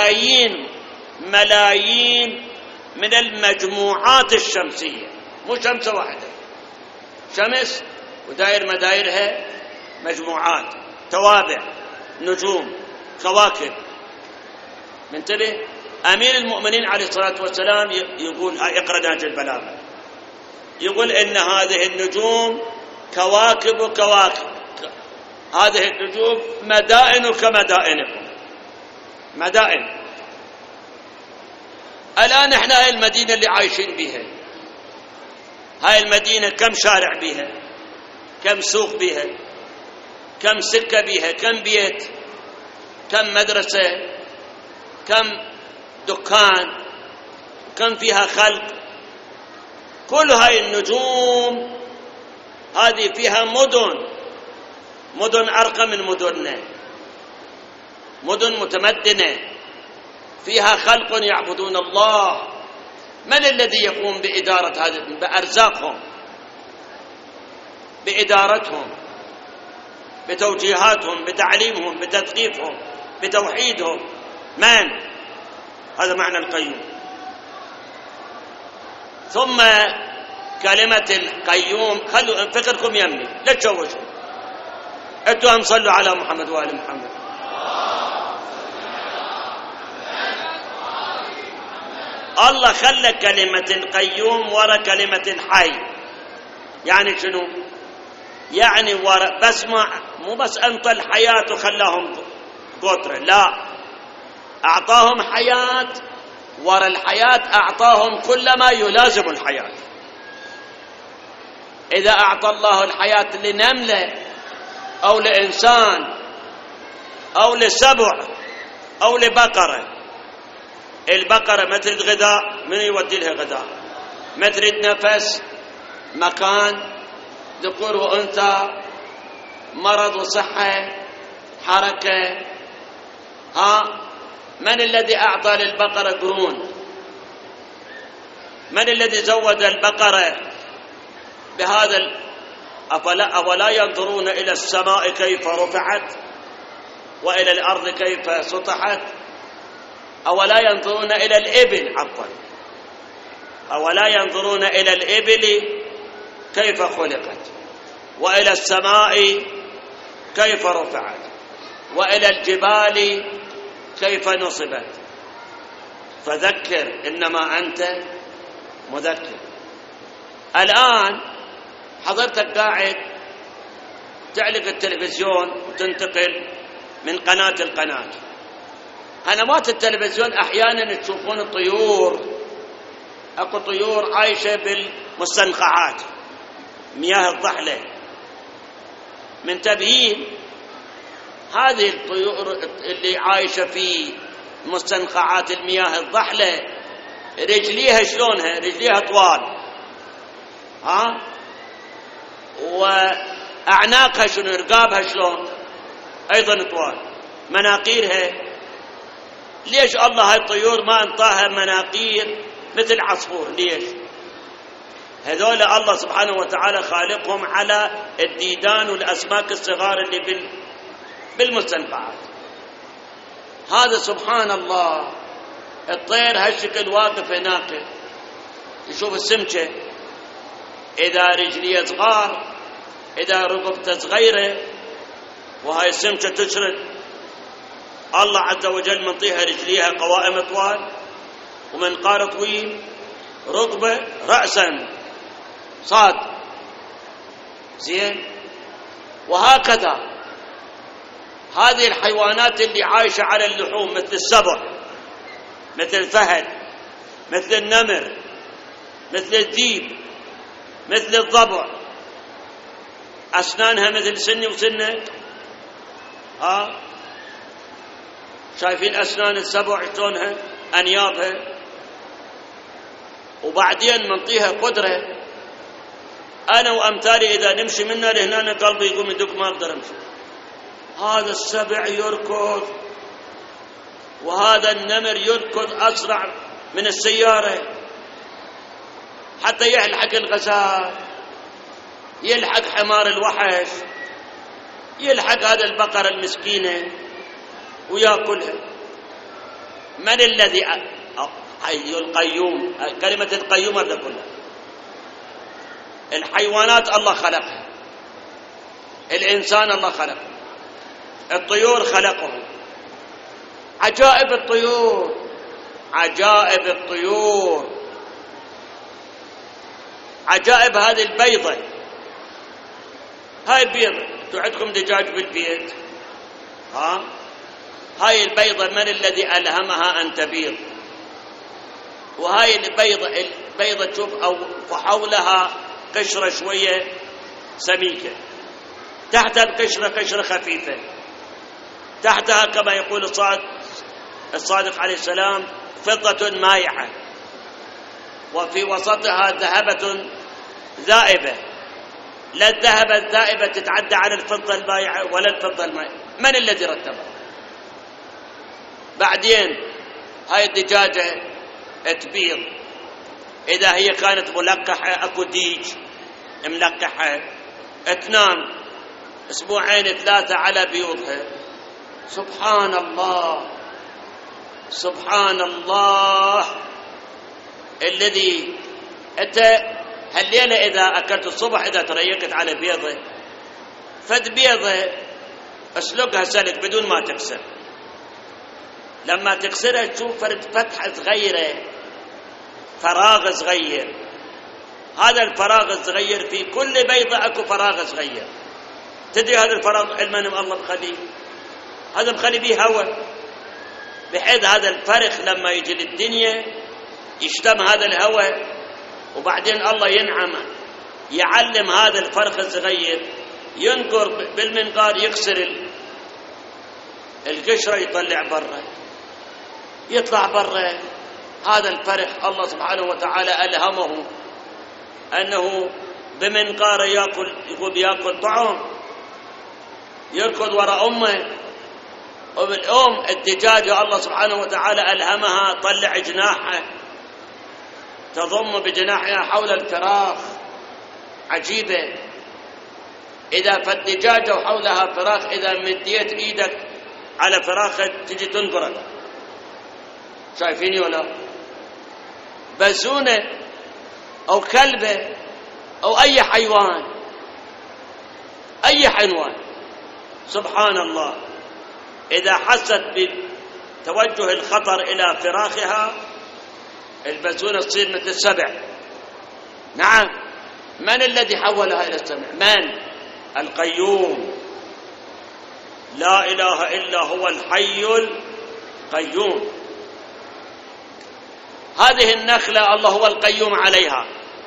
ملايين من المجموعات الشمسية، مو شمسة واحدة، شمس وداير مدايرها مجموعات، توابع، نجوم، كواكب. منتبه. أمير المؤمنين عليه الصلاة والسلام يقول، اقرأ نهج البلاغة، يقول إن هذه النجوم كواكب وكواكب، هذه النجوم مدائن كمدائنكم، مدائن. الآن احنا هاي المدينة اللي عايشين بها، هاي المدينة كم شارع بها، كم سوق بها، كم سكة بها، كم بيت، كم مدرسة، كم دكان، كم فيها خلق. كل هاي النجوم هذه فيها مدن أرقى من مدننا. مدن متمدنة فيها خلق يعبدون الله. من الذي يقوم بإدارة هذه، بأرزاقهم، بإدارتهم، بتوجيهاتهم، بتعليمهم، بتثقيفهم، بتوحيدهم؟ من؟ هذا معنى القيوم. ثم كلمة القيوم، خلوا فكركم يمني، لا تشوشوا، انتوا هم صلوا على محمد وآل محمد. الله خلى كلمة القيوم ورا كلمة الحي. يعني شنو؟ يعني ورا، بس مو بس انطى الحياة وخلاهم قطرة، لا، اعطاهم حياة، ورا الحياة اعطاهم كل ما يلازم الحياة. اذا اعطى الله الحياة لنملة او لانسان او لسبع او لبقرة، البقرة ما تريد غذاء، من يودي لها غذاء؟ ما تريد نفس، مكان، ذكور وأنثى، مرض وصحة، حركة. من الذي أعطى للبقرة قرون؟ من الذي زود البقرة بهذا أولا ينظرون إلى السماء كيف رفعت وإلى الأرض كيف سطحت؟ أولا ينظرون إلى الإبل، أولا ينظرون إلى الإبل كيف خلقت، وإلى السماء كيف رفعت، وإلى الجبال كيف نصبت. فذكر إنما أنت مذكر. الآن حضرتك قاعد تعلق التلفزيون وتنتقل من قناة لقناة. قنوات التلفزيون أحيانا تشوفون الطيور، أكو طيور عايشة بالمستنقعات، مياه الضحلة، من تبيين هذه الطيور اللي عايشة في مستنقعات المياه الضحلة، رجليها شلونها؟ رجليها طوال، وأعناقها شنو؟ رقابها شلون؟ أيضا طوال. مناقيرها، ليش الله هاي الطيور ما انطاها مناقير مثل عصفور؟ ليش؟ هذول الله سبحانه وتعالى خالقهم على الديدان والأسماك الصغار اللي بالمستنقعات. هذا سبحان الله، الطير هالشكل واقف هناك، يشوف السمكة، إذا رجلية صغار، إذا رقبته صغيرة، وهاي السمكة تشرد، الله عز وجل منطيها رجليها قوائم طوال ومنقار طويل، رقبة، رأسا صاد، زين. وهكذا هذه الحيوانات اللي عايشة على اللحوم، مثل السبع، مثل الفهد، مثل النمر، مثل الذيب، مثل الضبع، أسنانها مثل سني وسنك. شايفين أسنان السبع شلونها؟ أنيابها. وبعدين منطيها قدرة، أنا وأمثالي إذا نمشي منها لهنا قلبي يقوم يدق، ما أقدر أمشي. هذا السبع يركض، وهذا النمر يركض أسرع من السيارة حتى يلحق الغزال، يلحق حمار الوحش، يلحق هذا البقرة المسكينة ويأكلها. من الذي حي القيوم؟ كلمة القيوم هذا كلها. الحيوانات الله خلقها، الإنسان الله خلقه، الطيور خلقه. عجائب الطيور، عجائب الطيور، عجائب هذه البيضة. هاي بيضة، عندكم دجاج بالبيت؟ هاي البيضة من الذي ألهمها أن تبيض؟ وهاي البيضة تشوف أو حولها قشرة شوية سميكة، تحت القشرة قشرة خفيفة، تحتها كما يقول الصادق عليه السلام فضة مائعة، وفي وسطها ذهبة ذائبة. لا الذهب الذائبة تتعدى على الفضة المائعة ولا الفضة المائعة. من الذي رتبها؟ بعدين هاي الدجاجة تبيض، إذا هي كانت ملقحة أكو ديج ملقحة، تنام 2 3 على بيوضها. سبحان الله سبحان الله الذي أنت هالليلة إذا أكلت الصبح إذا تريقت على بيضة، فد بيضة أسلقها سلك بدون ما تكسر، لما تكسرها تشوف فتحة صغيرة، فراغ صغير، هذا الفراغ الصغير في كل بيضة أكو فراغ صغير. تدري هذا الفراغ علما الله مخليه، هذا مخلي به هواء، بحيث هذا الفرخ لما يجي للدنيا يشتم هذا الهواء، وبعدين الله ينعم يعلم هذا الفرخ الصغير ينقر بالمنقار يكسر القشرة يطلع برا، يطلع برا. هذا الفرخ الله سبحانه وتعالى ألهمه أنه بمنقار يأكل طعام، يركض وراء أمه. وبالأم الدجاجة الله سبحانه وتعالى ألهمها طلع جناحها تضم بجناحها حول الفراخ. عجيبة، إذا فالدجاجة وحولها فراخ، إذا مديت إيدك على فراخة تجي تنقرك. شايفيني ولا؟ بزونة أو كلبة أو أي حيوان، أي حيوان سبحان الله إذا حست بتوجه الخطر إلى فراخها البزونة تصير مثل السبع. نعم، من الذي حولها إلى السبع؟ من؟ القيوم، لا إله إلا هو الحي القيوم. هذه النخلة الله هو القيوم عليها.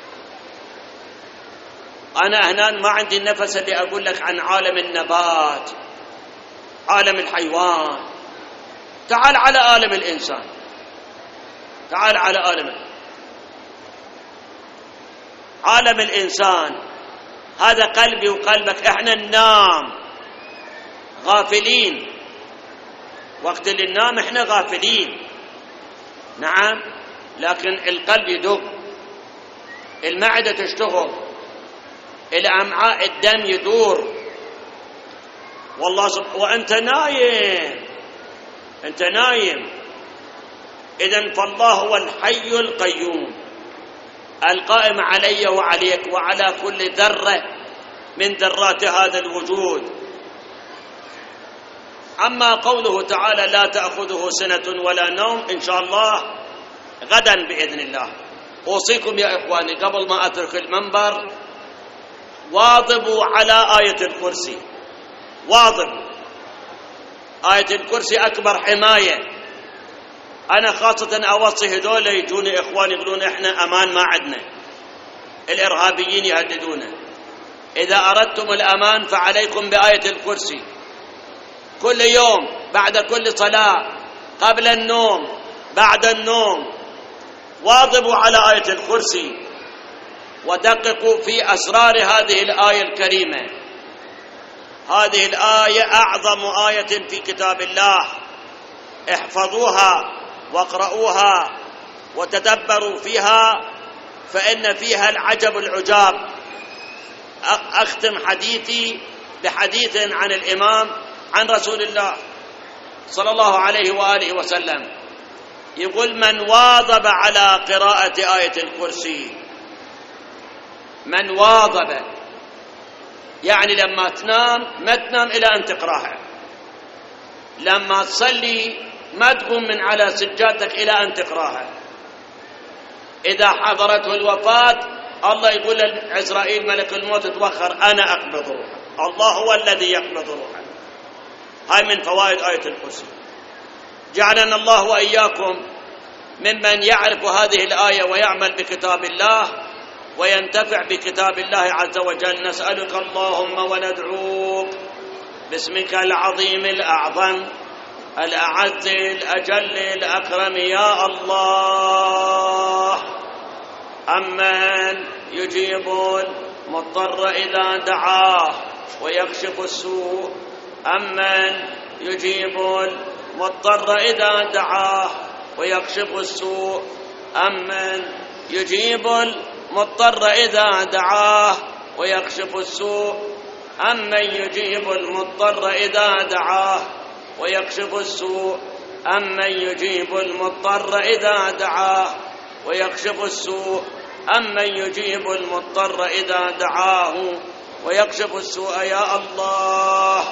أنا هنا ما عندي النفس اللي أقول لك عن عالم النبات، عالم الحيوان. تعال على عالم الإنسان، تعال على عالم الإنسان. هذا قلبي وقلبك، إحنا ننام غافلين، وقت اللي ننام إحنا غافلين. نعم، لكن القلب يدق، المعدة تشتغل، الأمعاء الدم يدور، والله وأنت نايم، أنت نايم. إذن فالله هو الحي القيوم القائم علي وعليك وعلى كل ذرة من ذرات هذا الوجود. أما قوله تعالى لا تأخذه سنة ولا نوم، إن شاء الله غدا بإذن الله. أوصيكم يا إخواني قبل ما أترك المنبر، واظبوا على آية الكرسي، واظبوا. آية الكرسي أكبر حماية. أنا خاصة أوصي هذول يجوني إخواني يقولون إحنا أمان ما عندنا، الإرهابيين يهددونا. إذا أردتم الأمان فعليكم بآية الكرسي، كل يوم بعد كل صلاة، قبل النوم، بعد النوم، واظبوا على آية الكرسي ودققوا في أسرار هذه الآية الكريمة. هذه الآية أعظم آية في كتاب الله، احفظوها واقرؤوها وتدبروا فيها، فإن فيها العجب العجاب. أختم حديثي بحديث عن الإمام عن رسول الله صلى الله عليه وآله وسلم، يقول من واظب على قراءة آية الكرسي، من واظب يعني لما تنام ما تنام إلى أن تقرأها، لما تصلي ما تقوم من على سجادتك إلى أن تقرأها. إذا حضرته الوفاة الله يقول لعزرائيل ملك الموت توخر، أنا أقبض روحه، الله هو الذي يقبض روحه. هاي من فوائد آية الكرسي. جعلنا الله وإياكم ممن يعرف هذه الآية ويعمل بكتاب الله وينتفع بكتاب الله عز وجل. نسألك اللهم وندعوك باسمك العظيم الأعظم الأعز الأجل الأكرم يا الله، أمن يجيب المضطر إذا دعاه ويكشف السوء، أمن يجيب المضطر إذا دعاه ويكشف السوء أمن يجيب المضطر إذا دعاه ويكشف السوء أمن يجيب المضطر إذا دعاه ويكشف السوء أمن يجيب المضطر إذا دعاه ويكشف السوء أمن يجيب المضطر إذا دعاه ويكشف السوء. يا الله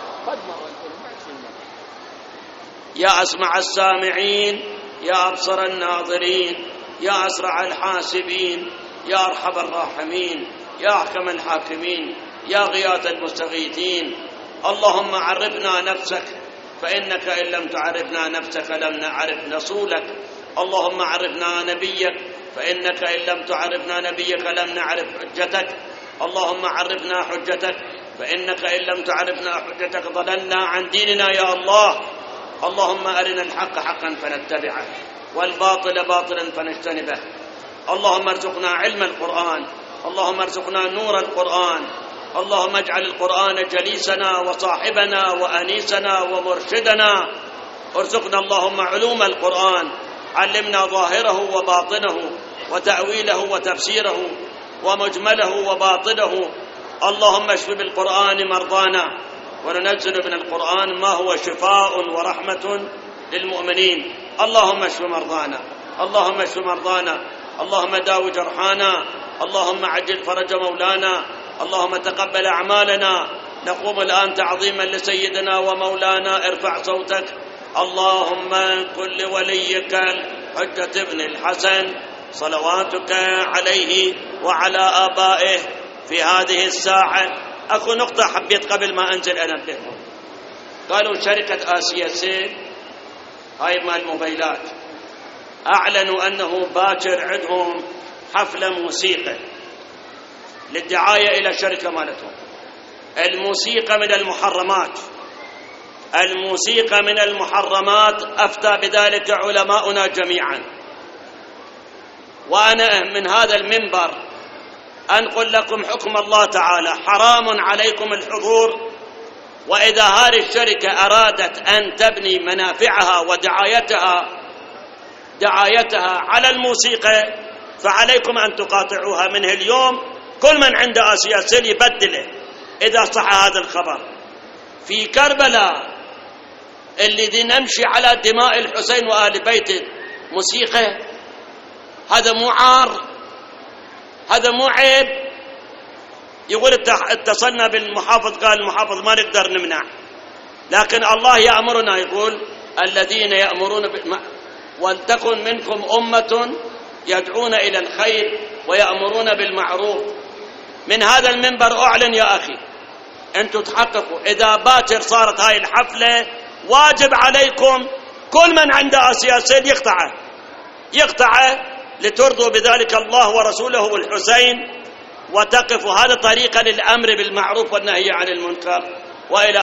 يا أسمع السامعين، يا أبصر الناظرين، يا أسرع الحاسبين، يا أرحم الراحمين، يا أحكم الحاكمين، يا غياث المستغيثين. اللهم عرفنا نفسك، فإنك إن لم تعرفنا نفسك لم نعرف رسولك. اللهم عرفنا نبيك، فإنك إن لم تعرفنا نبيك لم نعرف حجتك. اللهم عرفنا حجتك، فإنك إن لم تعرفنا حجتك ضللنا عن ديننا يا الله. اللهم أرنا الحق حقا فنتبعه والباطل باطلا فنجتنبه. اللهم ارزقنا علم القرآن، اللهم ارزقنا نور القرآن، اللهم اجعل القرآن جليسنا وصاحبنا وأنيسنا ومرشدنا. ارزقنا اللهم علوم القرآن، علمنا ظاهره وباطنه وتأويله وتفسيره ومجمله وباطنه. اللهم اشف بالقرآن مرضانا، وننزل من القرآن ما هو شفاء ورحمة للمؤمنين. اللهم اشف مرضانا، اللهم اشف مرضانا، اللهم داو جرحانا، اللهم عجل فرج مولانا، اللهم تقبل أعمالنا. نقوم الآن تعظيما لسيدنا ومولانا. ارفع صوتك. اللهم كن لوليك الحجة ابن الحسن صلواتك عليه وعلى آبائه في هذه الساعة. أكو نقطة حبيت قبل ما أنزل أنبههم. قالوا شركة آسيا سيل هاي مال الموبايلات أعلنوا أنه باكر عندهم حفلة موسيقى للدعاية إلى الشركة مالتهم. الموسيقى من المحرمات، الموسيقى من المحرمات، أفتى بذلك علماؤنا جميعا. وأنا من هذا المنبر أنقل لكم حكم الله تعالى: حرام عليكم الحضور. وإذا هذه الشركة أرادت أن تبني منافعها ودعايتها على الموسيقى فعليكم أن تقاطعوها منه اليوم. كل من عنده آسيا سيل يبدله إذا صح هذا الخبر. في كربلاء اللي نمشي على دماء الحسين وآل بيته موسيقى، هذا مو عار، هذا مو عيب. يقول اتصلنا بالمحافظ، قال المحافظ ما نقدر نمنع، لكن الله يأمرنا، يقول الذين يأمرون ولتكن منكم أمة يدعون إلى الخير ويأمرون بالمعروف. من هذا المنبر أعلن يا أخي أنتم تحققوا، إذا باكر صارت هاي الحفلة واجب عليكم كل من عنده آسيا سيل يقطعه لترضوا بذلك الله ورسوله والحسين وتقفوا. هذا طريقة للأمر بالمعروف والنهي عن المنكر. وإلى